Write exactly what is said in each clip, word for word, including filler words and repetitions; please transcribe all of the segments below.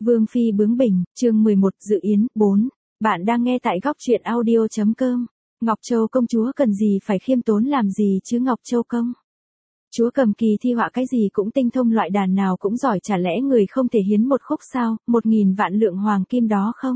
Vương phi bướng bỉnh, chương mười một, dự yến, bốn. Bạn đang nghe tại góc truyện audio.com. Ngọc Châu công chúa cần gì phải khiêm tốn làm gì chứ Ngọc Châu công. Chúa cầm kỳ thi họa cái gì cũng tinh thông, loại đàn nào cũng giỏi, chả lẽ người không thể hiến một khúc sao, một nghìn vạn lượng hoàng kim đó không?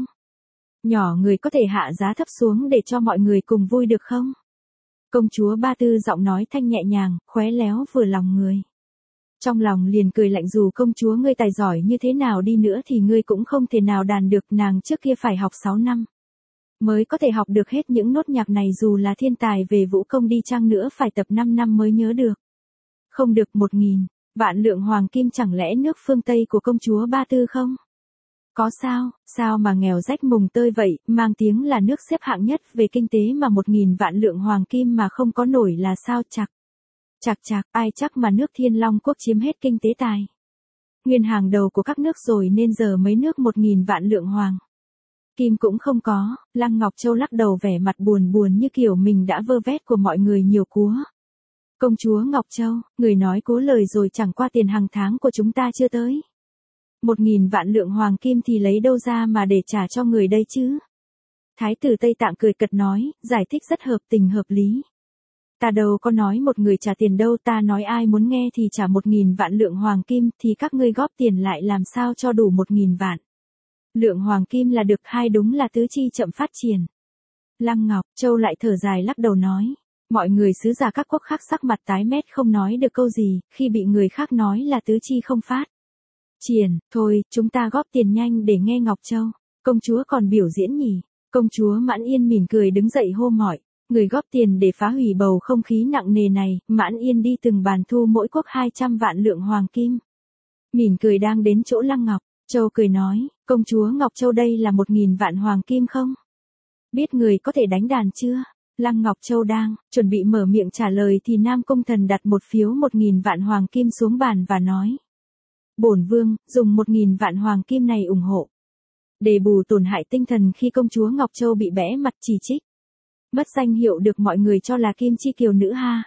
Nhỏ người có thể hạ giá thấp xuống để cho mọi người cùng vui được không? Công chúa Ba Tư giọng nói thanh nhẹ nhàng, khéo léo vừa lòng người. Trong lòng liền cười lạnh, dù công chúa ngươi tài giỏi như thế nào đi nữa thì ngươi cũng không thể nào đàn được, nàng trước kia phải học sáu năm. Mới có thể học được hết những nốt nhạc này, dù là thiên tài về vũ công đi chăng nữa phải tập năm năm mới nhớ được. Không được một nghìn, vạn lượng hoàng kim chẳng lẽ nước phương Tây của công chúa Ba Tư không? Có sao, sao mà nghèo rách mùng tơi vậy, mang tiếng là nước xếp hạng nhất về kinh tế mà một nghìn vạn lượng hoàng kim mà không có nổi là sao chạc. Chạc chạc, ai chắc mà nước Thiên Long quốc chiếm hết kinh tế tài nguyên hàng đầu của các nước rồi nên giờ mấy nước một nghìn vạn lượng hoàng kim cũng không có. Lăng Ngọc Châu lắc đầu vẻ mặt buồn buồn như kiểu mình đã vơ vét của mọi người nhiều cúa. Công chúa Ngọc Châu, người nói cố lời rồi, chẳng qua tiền hàng tháng của chúng ta chưa tới. Một nghìn vạn lượng hoàng kim thì lấy đâu ra mà để trả cho người đây chứ? Thái tử Tây Tạng cười cợt nói, giải thích rất hợp tình hợp lý. Ta đâu có nói một người trả tiền đâu, ta nói ai muốn nghe thì trả một nghìn vạn lượng hoàng kim, thì các ngươi góp tiền lại làm sao cho đủ một nghìn vạn lượng hoàng kim là được, hay đúng là tứ chi chậm phát triển. Lăng Ngọc Châu lại thở dài lắc đầu nói, mọi người sứ giả các quốc khác sắc mặt tái mét không nói được câu gì, khi bị người khác nói là tứ chi không phát triển. Thôi, chúng ta góp tiền nhanh để nghe Ngọc Châu công chúa còn biểu diễn nhỉ. Công chúa Mãn Yên mỉm cười đứng dậy hô mọi người góp tiền để phá hủy bầu không khí nặng nề này. Mãn Yên đi từng bàn thu mỗi quốc hai trăm vạn lượng hoàng kim. Mỉm cười đang đến chỗ Lăng Ngọc Châu cười nói, công chúa Ngọc Châu đây là một nghìn vạn hoàng kim không? Biết người có thể đánh đàn chưa? Lăng Ngọc Châu đang chuẩn bị mở miệng trả lời thì Nam Cung Thần đặt một phiếu một nghìn vạn hoàng kim xuống bàn và nói, bổn vương dùng một nghìn vạn hoàng kim này ủng hộ để bù tổn hại tinh thần khi công chúa Ngọc Châu bị bẽ mặt chỉ trích, mất danh hiệu được mọi người cho là Kim Chi Kiều nữ ha.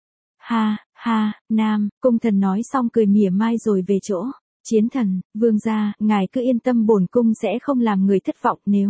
Ha, ha, Nam Cung Thần nói xong cười mỉa mai rồi về chỗ. Chiến Thần, vương gia, ngài cứ yên tâm, bổn cung sẽ không làm người thất vọng. Nếu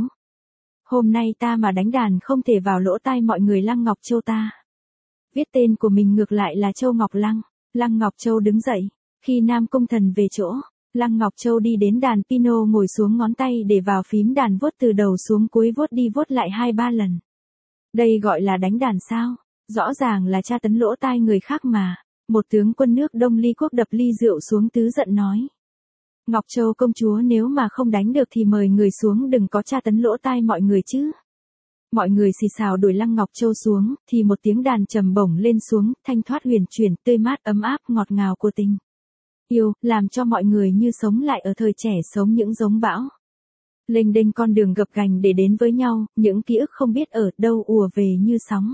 hôm nay ta mà đánh đàn không thể vào lỗ tai mọi người Lăng Ngọc Châu ta viết tên của mình ngược lại là Châu Ngọc Lăng. Lăng Ngọc Châu đứng dậy. Khi Nam Cung Thần về chỗ, Lăng Ngọc Châu đi đến đàn piano ngồi xuống, ngón tay để vào phím đàn, vuốt từ đầu xuống cuối, vuốt đi vuốt lại hai ba lần. Đây gọi là đánh đàn sao? Rõ ràng là tra tấn lỗ tai người khác mà. Một tướng quân nước Đông Ly quốc đập ly rượu xuống tứ giận nói, Ngọc Châu công chúa nếu mà không đánh được thì mời người xuống, đừng có tra tấn lỗ tai mọi người chứ. Mọi người xì xào đuổi Lăng Ngọc Châu xuống, thì một tiếng đàn trầm bổng lên xuống, thanh thoát huyền chuyển, tươi mát ấm áp ngọt ngào của tình yêu, làm cho mọi người như sống lại ở thời trẻ, sống những giống bão lênh đênh con đường gập ghềnh để đến với nhau, những ký ức không biết ở đâu ùa về như sóng.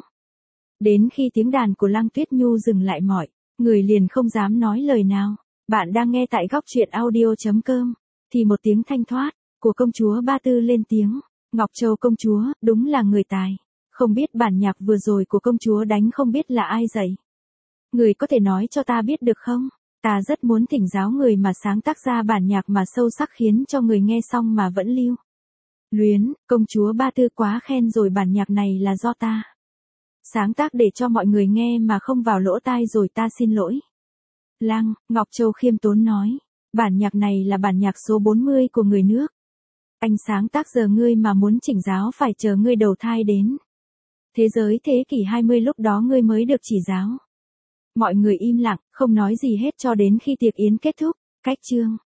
Đến khi tiếng đàn của Lăng Tuyết Nhu dừng lại, mọi người liền không dám nói lời nào. Bạn đang nghe tại góc truyện audio.com. Thì một tiếng thanh thoát của công chúa Ba Tư lên tiếng, Ngọc Châu công chúa, đúng là người tài. Không biết bản nhạc vừa rồi của công chúa đánh không biết là ai dạy. Người có thể nói cho ta biết được không? Ta rất muốn thỉnh giáo người mà sáng tác ra bản nhạc mà sâu sắc khiến cho người nghe xong mà vẫn lưu luyến. Công chúa Ba Tư quá khen rồi, bản nhạc này là do ta sáng tác để cho mọi người nghe mà không vào lỗ tai rồi, ta xin lỗi. Lăng Ngọc Châu khiêm tốn nói, bản nhạc này là bản nhạc số bốn mươi của người nước Anh sáng tác, giờ ngươi mà muốn chỉnh giáo phải chờ ngươi đầu thai đến thế giới thế kỷ hai mươi, lúc đó ngươi mới được chỉ giáo. Mọi người im lặng, không nói gì hết cho đến khi tiệc yến kết thúc. Cách chương